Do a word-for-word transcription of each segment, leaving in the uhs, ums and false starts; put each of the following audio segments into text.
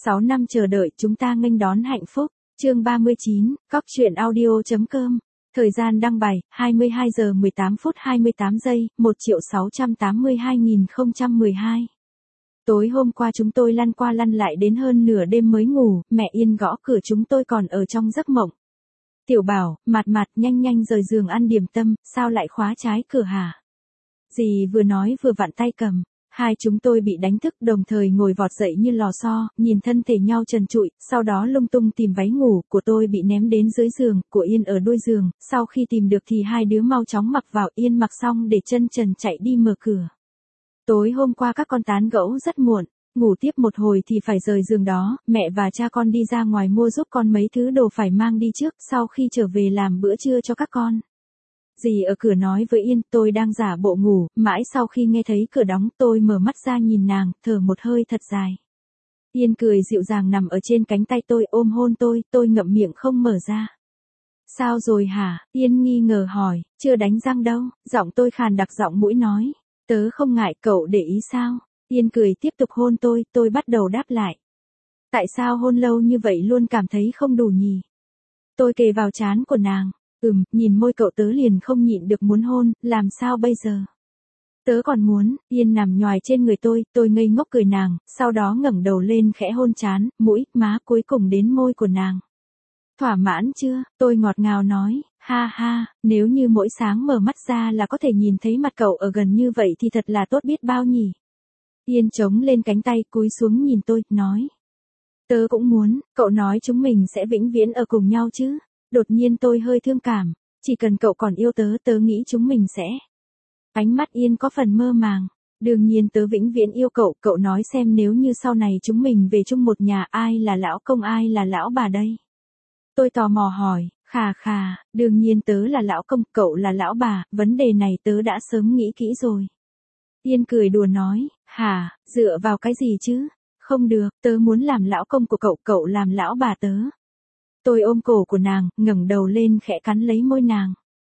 sáu năm chờ đợi chúng ta nghênh đón hạnh phúc. Chương ba mươi chín, cóc truyện audio chấm com. Thời gian đăng bài, hai mươi hai giờ mười tám phút hai mươi tám giây, một triệu sáu trăm tám mươi hai nghìn không trăm mười hai. Tối hôm qua chúng tôi lăn qua lăn lại đến hơn nửa đêm mới ngủ, mẹ Yên gõ cửa chúng tôi còn ở trong giấc mộng. Tiểu Bảo, Mạt Mạt nhanh nhanh rời giường ăn điểm tâm, sao lại khóa trái cửa hả? Dì vừa nói vừa vặn tay cầm. Hai chúng tôi bị đánh thức đồng thời ngồi vọt dậy như lò xo, nhìn thân thể nhau trần trụi, sau đó lung tung tìm váy ngủ, của tôi bị ném đến dưới giường, của Yên ở đuôi giường, sau khi tìm được thì hai đứa mau chóng mặc vào, Yên mặc xong để chân trần chạy đi mở cửa. Tối hôm qua các con tán gẫu rất muộn, ngủ tiếp một hồi thì phải rời giường đó, mẹ và cha con đi ra ngoài mua giúp con mấy thứ đồ phải mang đi trước, sau khi trở về làm bữa trưa cho các con. Dì ở cửa nói với Yên, tôi đang giả bộ ngủ, mãi sau khi nghe thấy cửa đóng, tôi mở mắt ra nhìn nàng, thở một hơi thật dài. Yên cười dịu dàng nằm ở trên cánh tay tôi ôm hôn tôi, tôi ngậm miệng không mở ra. Sao rồi hả? Yên nghi ngờ hỏi, chưa đánh răng đâu, giọng tôi khàn đặc giọng mũi nói. Tớ không ngại, cậu để ý sao? Yên cười tiếp tục hôn tôi, tôi bắt đầu đáp lại. Tại sao hôn lâu như vậy luôn cảm thấy không đủ nhỉ? Tôi kề vào trán của nàng. Ừm, nhìn môi cậu tớ liền không nhịn được muốn hôn, làm sao bây giờ? Tớ còn muốn. Yên nằm nhoài trên người tôi, tôi ngây ngốc cười nàng, sau đó ngẩng đầu lên khẽ hôn trán, mũi, má cuối cùng đến môi của nàng. Thỏa mãn chưa? Tôi ngọt ngào nói, ha ha, nếu như mỗi sáng mở mắt ra là có thể nhìn thấy mặt cậu ở gần như vậy thì thật là tốt biết bao nhỉ? Yên chống lên cánh tay cúi xuống nhìn tôi, nói. Tớ cũng muốn, cậu nói chúng mình sẽ vĩnh viễn ở cùng nhau chứ? Đột nhiên tôi hơi thương cảm, chỉ cần cậu còn yêu tớ, tớ nghĩ chúng mình sẽ. Ánh mắt Yên có phần mơ màng, đương nhiên tớ vĩnh viễn yêu cậu, cậu nói xem nếu như sau này chúng mình về chung một nhà ai là lão công ai là lão bà đây? Tôi tò mò hỏi, khà khà, đương nhiên tớ là lão công, cậu là lão bà, vấn đề này tớ đã sớm nghĩ kỹ rồi. Yên cười đùa nói, hả, dựa vào cái gì chứ? Không được, tớ muốn làm lão công của cậu, cậu làm lão bà tớ. Tôi ôm cổ của nàng, ngẩng đầu lên khẽ cắn lấy môi nàng.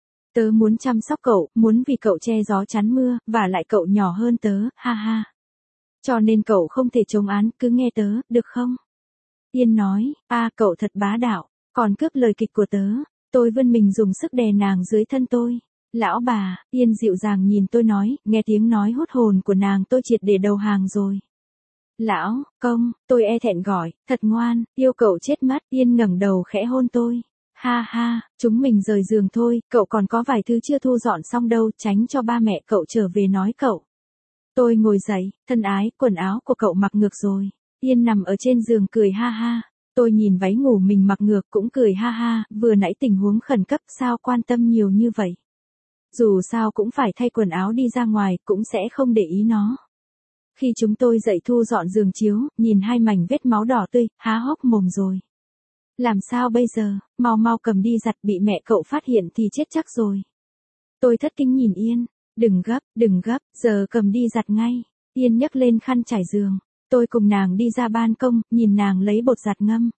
Tớ muốn chăm sóc cậu, muốn vì cậu che gió chắn mưa, và lại cậu nhỏ hơn tớ, ha ha. Cho nên cậu không thể chống án, cứ nghe tớ, được không? Yên nói, a cậu thật bá đạo, còn cướp lời kịch của tớ. Tôi vươn mình dùng sức đè nàng dưới thân tôi. Lão bà, Yên dịu dàng nhìn tôi nói, nghe tiếng nói hút hồn của nàng tôi triệt để đầu hàng rồi. Lão, công, tôi e thẹn gọi, thật ngoan, yêu cậu chết mất. Yên ngẩng đầu khẽ hôn tôi. Ha ha, chúng mình rời giường thôi, cậu còn có vài thứ chưa thu dọn xong đâu, tránh cho ba mẹ cậu trở về nói cậu. Tôi ngồi dậy, thân ái, quần áo của cậu mặc ngược rồi. Yên nằm ở trên giường cười ha ha. Tôi nhìn váy ngủ mình mặc ngược cũng cười ha ha, vừa nãy tình huống khẩn cấp sao quan tâm nhiều như vậy. Dù sao cũng phải thay quần áo đi ra ngoài, cũng sẽ không để ý nó. Khi chúng tôi dậy thu dọn giường chiếu, nhìn hai mảnh vết máu đỏ tươi, há hốc mồm rồi. Làm sao bây giờ, mau mau cầm đi giặt, bị mẹ cậu phát hiện thì chết chắc rồi. Tôi thất kinh nhìn Yên, đừng gấp, đừng gấp, giờ cầm đi giặt ngay. Yên nhấc lên khăn trải giường, tôi cùng nàng đi ra ban công, nhìn nàng lấy bột giặt ngâm.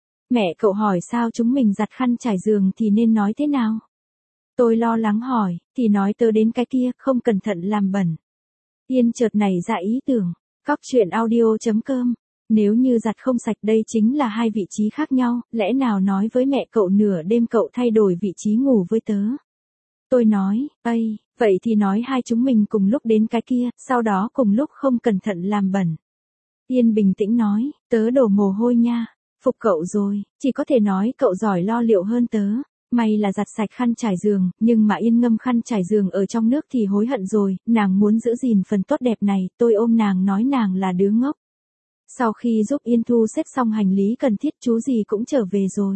Mẹ cậu hỏi sao chúng mình giặt khăn trải giường thì nên nói thế nào? Tôi lo lắng hỏi, thì nói tớ đến cái kia, không cẩn thận làm bẩn. Yên chợt nảy ra ý tưởng, cóc truyện audio chấm com. Nếu như giặt không sạch đây chính là hai vị trí khác nhau, lẽ nào nói với mẹ cậu nửa đêm cậu thay đổi vị trí ngủ với tớ? Tôi nói, ây, vậy thì nói hai chúng mình cùng lúc đến cái kia, sau đó cùng lúc không cẩn thận làm bẩn. Yên bình tĩnh nói, tớ đổ mồ hôi nha, phục cậu rồi, chỉ có thể nói cậu giỏi lo liệu hơn tớ. May là giặt sạch khăn trải giường, nhưng mà Yên ngâm khăn trải giường ở trong nước thì hối hận rồi, nàng muốn giữ gìn phần tốt đẹp này, tôi ôm nàng nói nàng là đứa ngốc. Sau khi giúp Yên thu xếp xong hành lý cần thiết chú gì cũng trở về rồi.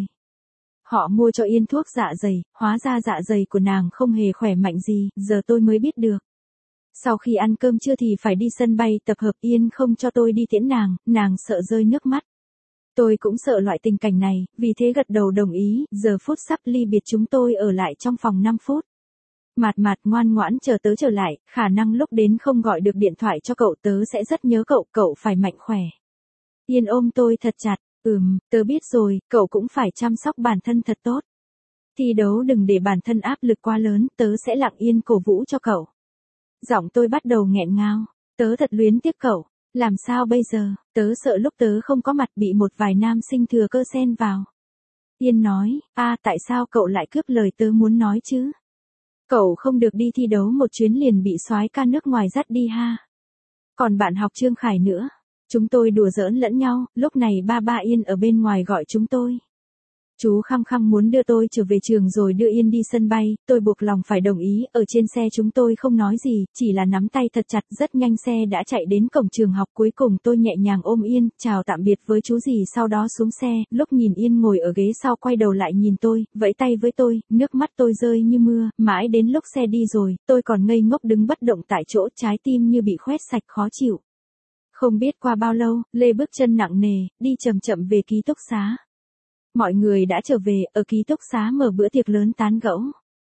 Họ mua cho Yên thuốc dạ dày, hóa ra dạ dày của nàng không hề khỏe mạnh gì, giờ tôi mới biết được. Sau khi ăn cơm trưa thì phải đi sân bay tập hợp, Yên không cho tôi đi tiễn nàng, nàng sợ rơi nước mắt. Tôi cũng sợ loại tình cảnh này, vì thế gật đầu đồng ý, giờ phút sắp ly biệt chúng tôi ở lại trong phòng năm phút. Mạt Mạt ngoan ngoãn chờ tớ trở lại, khả năng lúc đến không gọi được điện thoại cho cậu, tớ sẽ rất nhớ cậu, cậu phải mạnh khỏe. Yên ôm tôi thật chặt, ừm, tớ biết rồi, cậu cũng phải chăm sóc bản thân thật tốt. Thi đấu đừng để bản thân áp lực quá lớn, tớ sẽ lặng yên cổ vũ cho cậu. Giọng tôi bắt đầu nghẹn ngào, tớ thật luyến tiếc cậu. Làm sao bây giờ, tớ sợ lúc tớ không có mặt bị một vài nam sinh thừa cơ xen vào. Yên nói, a tại sao cậu lại cướp lời tớ muốn nói chứ? Cậu không được đi thi đấu một chuyến liền bị soái ca nước ngoài dắt đi ha. Còn bạn học Trương Khải nữa. Chúng tôi đùa giỡn lẫn nhau, lúc này ba ba Yên ở bên ngoài gọi chúng tôi. Chú khăng khăng muốn đưa tôi trở về trường rồi đưa Yên đi sân bay, tôi buộc lòng phải đồng ý, ở trên xe chúng tôi không nói gì, chỉ là nắm tay thật chặt, rất nhanh xe đã chạy đến cổng trường học, cuối cùng tôi nhẹ nhàng ôm Yên, chào tạm biệt với chú dì sau đó xuống xe, lúc nhìn Yên ngồi ở ghế sau quay đầu lại nhìn tôi, vẫy tay với tôi, nước mắt tôi rơi như mưa, mãi đến lúc xe đi rồi, tôi còn ngây ngốc đứng bất động tại chỗ, trái tim như bị khoét sạch khó chịu. Không biết qua bao lâu, Lê bước chân nặng nề, đi chậm chậm về ký túc xá. Mọi người đã trở về, ở ký túc xá mở bữa tiệc lớn tán gẫu.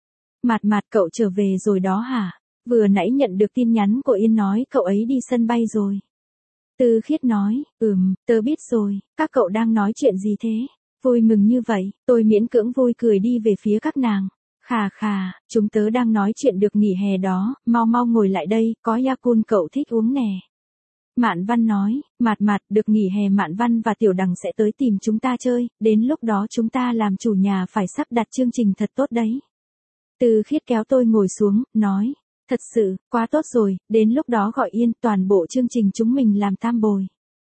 Mạt Mạt cậu trở về rồi đó hả? Vừa nãy nhận được tin nhắn của Yên nói cậu ấy đi sân bay rồi. Tư Khiết nói, ừm, tớ biết rồi, các cậu đang nói chuyện gì thế? Vui mừng như vậy, tôi miễn cưỡng vui cười đi về phía các nàng. Khà khà, chúng tớ đang nói chuyện được nghỉ hè đó, mau mau ngồi lại đây, có Yakult cậu thích uống nè. Mạn Văn nói, Mạt Mạt, được nghỉ hè Mạn Văn và Tiểu Đằng sẽ tới tìm chúng ta chơi, đến lúc đó chúng ta làm chủ nhà phải sắp đặt chương trình thật tốt đấy. Tư Khiết kéo tôi ngồi xuống, nói, thật sự, quá tốt rồi, đến lúc đó gọi Yên, toàn bộ chương trình chúng mình làm tam bồi.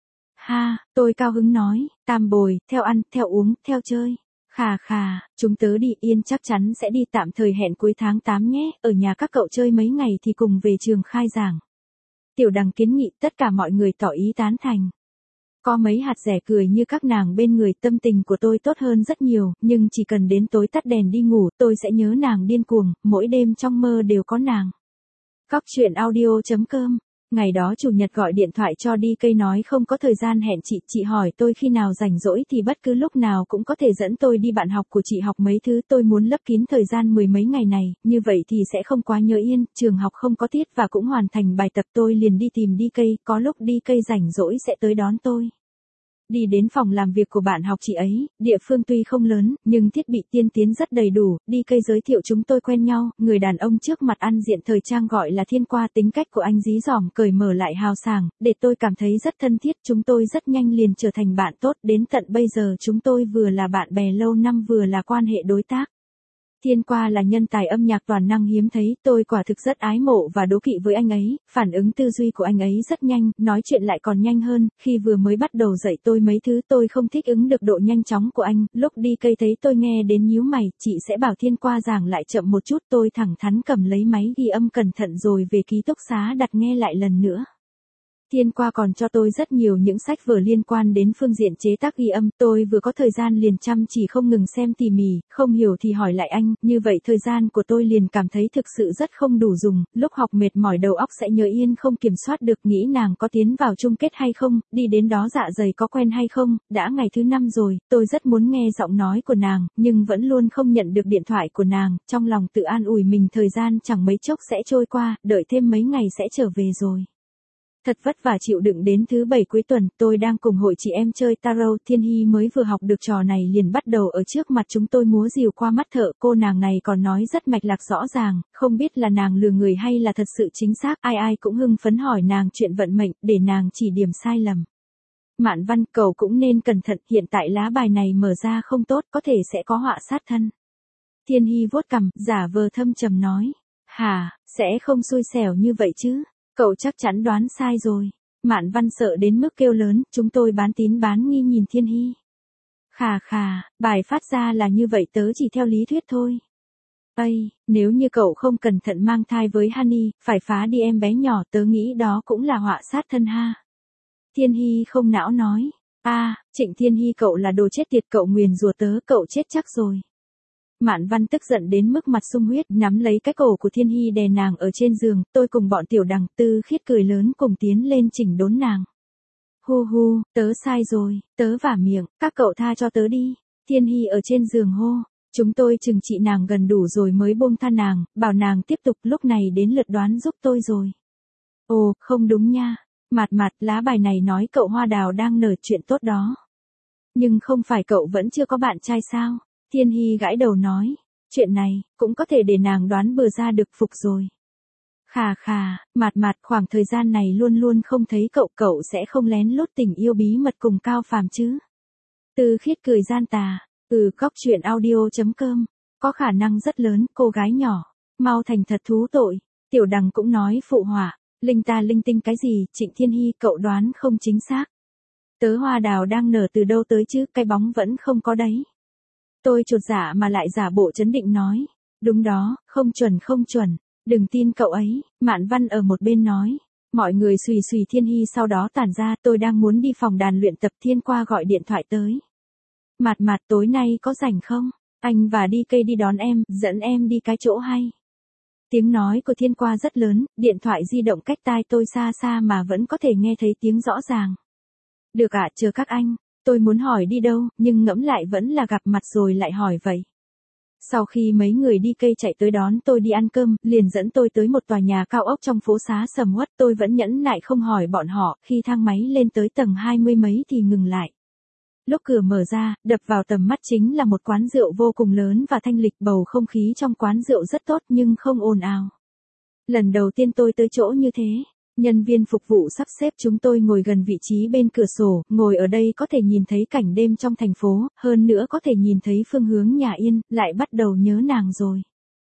Ha, tôi cao hứng nói, tam bồi, theo ăn, theo uống, theo chơi. Khà khà, chúng tớ đi, Yên chắc chắn sẽ đi tạm thời hẹn cuối tháng tám nhé, ở nhà các cậu chơi mấy ngày thì cùng về trường khai giảng. Tiểu Đằng kiến nghị, tất cả mọi người tỏ ý tán thành. Có mấy hạt rẻ cười như các nàng bên người, tâm tình của tôi tốt hơn rất nhiều, nhưng chỉ cần đến tối tắt đèn đi ngủ, tôi sẽ nhớ nàng điên cuồng, mỗi đêm trong mơ đều có nàng. Cóc truyện audio chấm com. Ngày đó chủ nhật gọi điện thoại cho đi cây nói không có thời gian hẹn chị, chị hỏi tôi khi nào rảnh rỗi thì bất cứ lúc nào cũng có thể dẫn tôi đi, bạn học của chị học mấy thứ tôi muốn lấp kín thời gian mười mấy ngày này, như vậy thì sẽ không quá nhớ Yên, trường học không có tiết và cũng hoàn thành bài tập, tôi liền đi tìm đi cây, có lúc đi cây rảnh rỗi sẽ tới đón tôi. Đi đến phòng làm việc của bạn học chị ấy, địa phương tuy không lớn, nhưng thiết bị tiên tiến rất đầy đủ, đi cây giới thiệu chúng tôi quen nhau, người đàn ông trước mặt ăn diện thời trang gọi là Thiên Qua, tính cách của anh dí dỏm cởi mở lại hào sảng, để tôi cảm thấy rất thân thiết, chúng tôi rất nhanh liền trở thành bạn tốt, đến tận bây giờ chúng tôi vừa là bạn bè lâu năm vừa là quan hệ đối tác. Thiên Qua là nhân tài âm nhạc toàn năng hiếm thấy, tôi quả thực rất ái mộ và đố kỵ với anh ấy, phản ứng tư duy của anh ấy rất nhanh, nói chuyện lại còn nhanh hơn, khi vừa mới bắt đầu dạy tôi mấy thứ tôi không thích ứng được độ nhanh chóng của anh, lúc đi cây thấy tôi nghe đến nhíu mày, chị sẽ bảo Thiên Qua giảng lại chậm một chút, tôi thẳng thắn cầm lấy máy ghi âm cẩn thận rồi về ký túc xá đặt nghe lại lần nữa. Thiên Qua còn cho tôi rất nhiều những sách vở liên quan đến phương diện chế tác ghi âm, tôi vừa có thời gian liền chăm chỉ không ngừng xem tỉ mỉ, không hiểu thì hỏi lại anh, như vậy thời gian của tôi liền cảm thấy thực sự rất không đủ dùng, lúc học mệt mỏi đầu óc sẽ nhớ Yên không kiểm soát được, nghĩ nàng có tiến vào chung kết hay không, đi đến đó dạ dày có quen hay không, đã ngày thứ năm rồi, tôi rất muốn nghe giọng nói của nàng, nhưng vẫn luôn không nhận được điện thoại của nàng, trong lòng tự an ủi mình thời gian chẳng mấy chốc sẽ trôi qua, đợi thêm mấy ngày sẽ trở về rồi. Thật vất vả chịu đựng đến thứ bảy cuối tuần, tôi đang cùng hội chị em chơi tarot, Thiên Hy mới vừa học được trò này liền bắt đầu ở trước mặt chúng tôi múa rìu qua mắt thợ, cô nàng này còn nói rất mạch lạc rõ ràng, không biết là nàng lừa người hay là thật sự chính xác, ai ai cũng hưng phấn hỏi nàng chuyện vận mệnh, để nàng chỉ điểm sai lầm. Mạn Văn, cậu cũng nên cẩn thận, hiện tại lá bài này mở ra không tốt, có thể sẽ có họa sát thân. Thiên Hy vuốt cằm, giả vờ thâm trầm nói, hả, sẽ không xui xẻo như vậy chứ. Cậu chắc chắn đoán sai rồi. Mạn Văn sợ đến mức kêu lớn, chúng tôi bán tín bán nghi nhìn Thiên Hy. Khà khà, bài phát ra là như vậy, tớ chỉ theo lý thuyết thôi. Ây, nếu như cậu không cẩn thận mang thai với Honey, phải phá đi em bé nhỏ, tớ nghĩ đó cũng là họa sát thân ha. Thiên Hy không não nói, a, à, Trịnh Thiên Hy cậu là đồ chết tiệt, cậu nguyền rủa tớ, cậu chết chắc rồi. Mạn Văn tức giận đến mức mặt sung huyết, nắm lấy cái cổ của Thiên Hy đè nàng ở trên giường, tôi cùng bọn Tiểu Đằng, Tư Khiết cười lớn cùng tiến lên chỉnh đốn nàng. Hu hu, tớ sai rồi, tớ vả miệng, các cậu tha cho tớ đi. Thiên Hy ở trên giường hô, chúng tôi chừng trị nàng gần đủ rồi mới buông tha nàng, bảo nàng tiếp tục, lúc này đến lượt đoán giúp tôi rồi. Ồ, không đúng nha, Mạt Mạt, lá bài này nói cậu Hoa Đào đang nở, chuyện tốt đó. Nhưng không phải cậu vẫn chưa có bạn trai sao? Thiên Hy gãi đầu nói, chuyện này, cũng có thể để nàng đoán bừa ra được, phục rồi. Khà khà, Mạt Mạt, khoảng thời gian này luôn luôn không thấy cậu, cậu sẽ không lén lút tình yêu bí mật cùng Cao Phàm chứ? Tư Khiết cười gian tà, ừ, cóc truyện audio chấm com, có khả năng rất lớn, cô gái nhỏ, mau thành thật thú tội. Tiểu Đằng cũng nói phụ họa, linh ta linh tinh cái gì, Trịnh Thiên Hy cậu đoán không chính xác. Tớ hoa đào đang nở từ đâu tới chứ, cái bóng vẫn không có đấy. Tôi chột dạ mà lại giả bộ trấn định nói, đúng đó, không chuẩn không chuẩn, đừng tin cậu ấy. Mạn Văn ở một bên nói, mọi người xùy xùy Thiên Hy sau đó tản ra, tôi đang muốn đi phòng đàn luyện tập. Thiên Qua gọi điện thoại tới. Mạt Mạt tối nay có rảnh không? Anh và đi cây đi đón em, dẫn em đi cái chỗ hay. Tiếng nói của Thiên Qua rất lớn, điện thoại di động cách tai tôi xa xa mà vẫn có thể nghe thấy tiếng rõ ràng. Được ạ, chờ các anh. Tôi muốn hỏi đi đâu, nhưng ngẫm lại vẫn là gặp mặt rồi lại hỏi vậy. Sau khi mấy người đi cây chạy tới đón tôi đi ăn cơm, liền dẫn tôi tới một tòa nhà cao ốc trong phố xá sầm uất. Tôi vẫn nhẫn nại không hỏi bọn họ, khi thang máy lên tới tầng hai mươi mấy thì ngừng lại. Lúc cửa mở ra, đập vào tầm mắt chính là một quán rượu vô cùng lớn và thanh lịch. Bầu không khí trong quán rượu rất tốt nhưng không ồn ào. Lần đầu tiên tôi tới chỗ như thế. Nhân viên phục vụ sắp xếp chúng tôi ngồi gần vị trí bên cửa sổ, ngồi ở đây có thể nhìn thấy cảnh đêm trong thành phố, hơn nữa có thể nhìn thấy phương hướng nhà Yên, lại bắt đầu nhớ nàng rồi.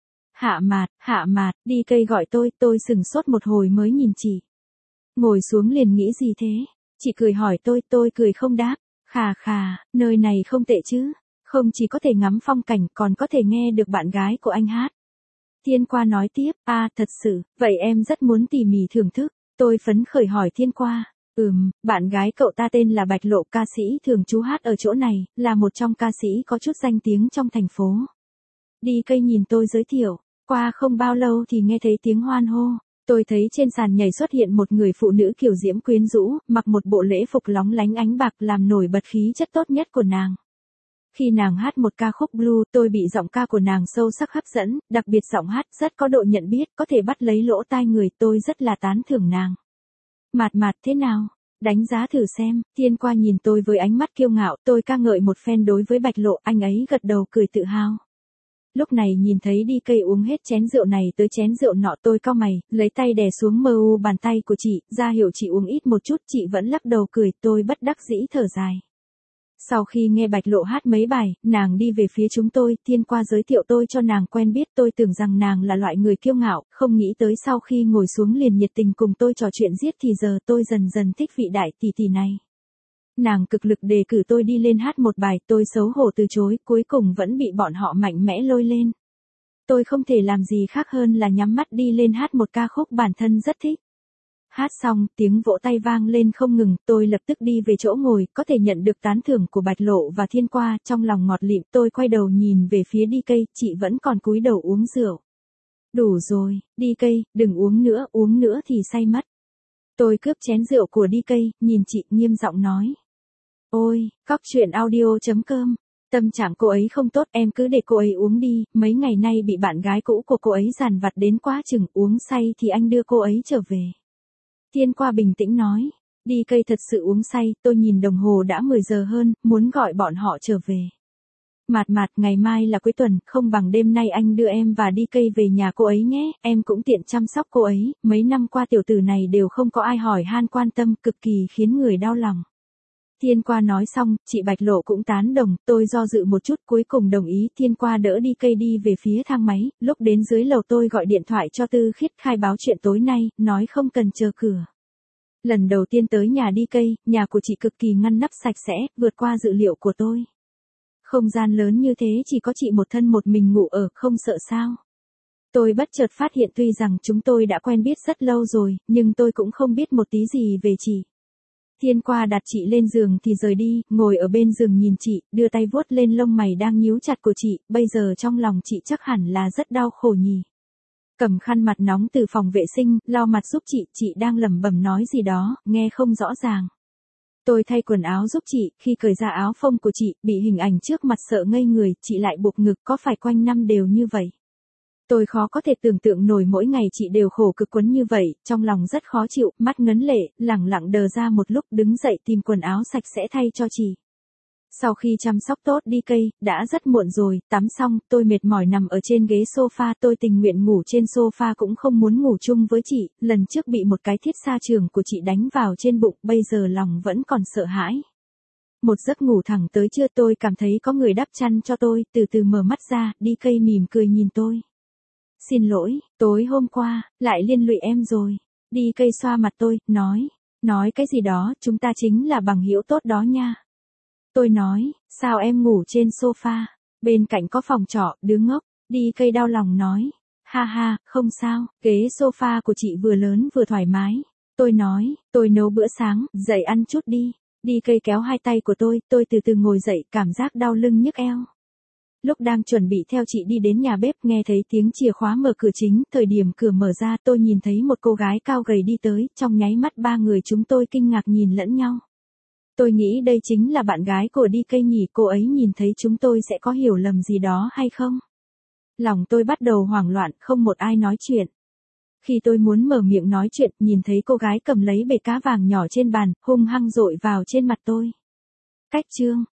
Hạ Mạt, Hạ Mạt, đi cây gọi tôi, tôi sừng sốt một hồi mới nhìn chị. Ngồi xuống liền nghĩ gì thế? Chị cười hỏi tôi, tôi cười không đáp. Khà khà, nơi này không tệ chứ, không chỉ có thể ngắm phong cảnh còn có thể nghe được bạn gái của anh hát. Thiên Qua nói tiếp, à thật sự, vậy em rất muốn tỉ mỉ thưởng thức. Tôi phấn khởi hỏi Thiên Qua, ừm, bạn gái cậu ta tên là Bạch Lộ, ca sĩ thường trú hát ở chỗ này, là một trong ca sĩ có chút danh tiếng trong thành phố. Đi cây nhìn tôi giới thiệu, qua không bao lâu thì nghe thấy tiếng hoan hô. Tôi thấy trên sàn nhảy xuất hiện một người phụ nữ kiều diễm quyến rũ, mặc một bộ lễ phục lóng lánh ánh bạc làm nổi bật khí chất tốt nhất của nàng. Khi nàng hát một ca khúc blue, tôi bị giọng ca của nàng sâu sắc hấp dẫn, đặc biệt giọng hát rất có độ nhận biết, có thể bắt lấy lỗ tai người, tôi rất là tán thưởng nàng. Mạt Mạt thế nào? Đánh giá thử xem. Thiên Qua nhìn tôi với ánh mắt kiêu ngạo, tôi ca ngợi một phen đối với Bạch Lộ, anh ấy gật đầu cười tự hào. Lúc này nhìn thấy đi cây uống hết chén rượu này tới chén rượu nọ, tôi cau mày, lấy tay đè xuống mờ u bàn tay của chị, ra hiệu chị uống ít một chút, chị vẫn lắc đầu cười, tôi bất đắc dĩ thở dài. Sau khi nghe Bạch Lộ hát mấy bài, nàng đi về phía chúng tôi, Thiên Qua giới thiệu tôi cho nàng quen biết. Tôi tưởng rằng nàng là loại người kiêu ngạo, không nghĩ tới sau khi ngồi xuống liền nhiệt tình cùng tôi trò chuyện giết thì giờ tôi dần dần thích vị đại tỷ tỷ này. Nàng cực lực đề cử tôi đi lên hát một bài, tôi xấu hổ từ chối, cuối cùng vẫn bị bọn họ mạnh mẽ lôi lên. Tôi không thể làm gì khác hơn là nhắm mắt đi lên hát một ca khúc bản thân rất thích. Hát xong, tiếng vỗ tay vang lên không ngừng, tôi lập tức đi về chỗ ngồi, có thể nhận được tán thưởng của Bạch Lộ và Thiên Qua, trong lòng ngọt lịm. Tôi quay đầu nhìn về phía đi cây, chị vẫn còn cúi đầu uống rượu. Đủ rồi, đi cây, đừng uống nữa, uống nữa thì say mất. Tôi cướp chén rượu của đi cây, nhìn chị nghiêm giọng nói. Ôi, cóc truyện audio chấm com, tâm trạng cô ấy không tốt, em cứ để cô ấy uống đi, mấy ngày nay bị bạn gái cũ của cô ấy dằn vặt đến quá chừng, uống say thì anh đưa cô ấy trở về. Thiên Qua bình tĩnh nói, đi cây thật sự uống say, tôi nhìn đồng hồ đã mười giờ hơn, muốn gọi bọn họ trở về. Mạt Mạt, ngày mai là cuối tuần, không bằng đêm nay anh đưa em và đi cây về nhà cô ấy nhé, em cũng tiện chăm sóc cô ấy, mấy năm qua tiểu tử này đều không có ai hỏi han quan tâm, cực kỳ khiến người đau lòng. Thiên Qua nói xong, chị Bạch Lộ cũng tán đồng, tôi do dự một chút cuối cùng đồng ý. Thiên Qua đỡ đi cây đi về phía thang máy, lúc đến dưới lầu tôi gọi điện thoại cho Tư Khiết khai báo chuyện tối nay, nói không cần chờ cửa. Lần đầu tiên tới nhà đi cây, nhà của chị cực kỳ ngăn nắp sạch sẽ, vượt qua dự liệu của tôi. Không gian lớn như thế chỉ có chị một thân một mình ngủ ở, không sợ sao? Tôi bất chợt phát hiện tuy rằng chúng tôi đã quen biết rất lâu rồi, nhưng tôi cũng không biết một tí gì về chị. Thiên Qua đặt chị lên giường thì rời đi, ngồi ở bên giường nhìn chị, đưa tay vuốt lên lông mày đang nhíu chặt của chị, bây giờ trong lòng chị chắc hẳn là rất đau khổ nhỉ. Cầm khăn mặt nóng từ phòng vệ sinh, lau mặt giúp chị, chị đang lẩm bẩm nói gì đó, nghe không rõ ràng. Tôi thay quần áo giúp chị, khi cởi ra áo phông của chị, bị hình ảnh trước mặt sợ ngây người, chị lại buộc ngực, có phải quanh năm đều như vậy? Tôi khó có thể tưởng tượng nổi mỗi ngày chị đều khổ cực quấn như vậy, trong lòng rất khó chịu, mắt ngấn lệ, lẳng lặng đờ ra một lúc đứng dậy tìm quần áo sạch sẽ thay cho chị. Sau khi chăm sóc tốt đi cây, đã rất muộn rồi, tắm xong, tôi mệt mỏi nằm ở trên ghế sofa, tôi tình nguyện ngủ trên sofa cũng không muốn ngủ chung với chị, lần trước bị một cái thiết xa trường của chị đánh vào trên bụng, bây giờ lòng vẫn còn sợ hãi. Một giấc ngủ thẳng tới trưa tôi cảm thấy có người đắp chăn cho tôi, từ từ mở mắt ra, đi cây mỉm cười nhìn tôi. Xin lỗi, tối hôm qua, lại liên lụy em rồi. Đi cây xoa mặt tôi, nói, nói cái gì đó, chúng ta chính là bằng hữu tốt đó nha. Tôi nói, sao em ngủ trên sofa, bên cạnh có phòng trọ, đứa ngốc, đi cây đau lòng nói, ha ha, không sao, ghế sofa của chị vừa lớn vừa thoải mái. Tôi nói, tôi nấu bữa sáng, dậy ăn chút đi. Đi cây kéo hai tay của tôi, tôi từ từ ngồi dậy, cảm giác đau lưng nhức eo. Lúc đang chuẩn bị theo chị đi đến nhà bếp, nghe thấy tiếng chìa khóa mở cửa chính, thời điểm cửa mở ra tôi nhìn thấy một cô gái cao gầy đi tới, trong nháy mắt ba người chúng tôi kinh ngạc nhìn lẫn nhau. Tôi nghĩ đây chính là bạn gái của đi cây nhỉ, cô ấy nhìn thấy chúng tôi sẽ có hiểu lầm gì đó hay không? Lòng tôi bắt đầu hoảng loạn, không một ai nói chuyện. Khi tôi muốn mở miệng nói chuyện, nhìn thấy cô gái cầm lấy bể cá vàng nhỏ trên bàn, hung hăng dội vào trên mặt tôi. Cách chương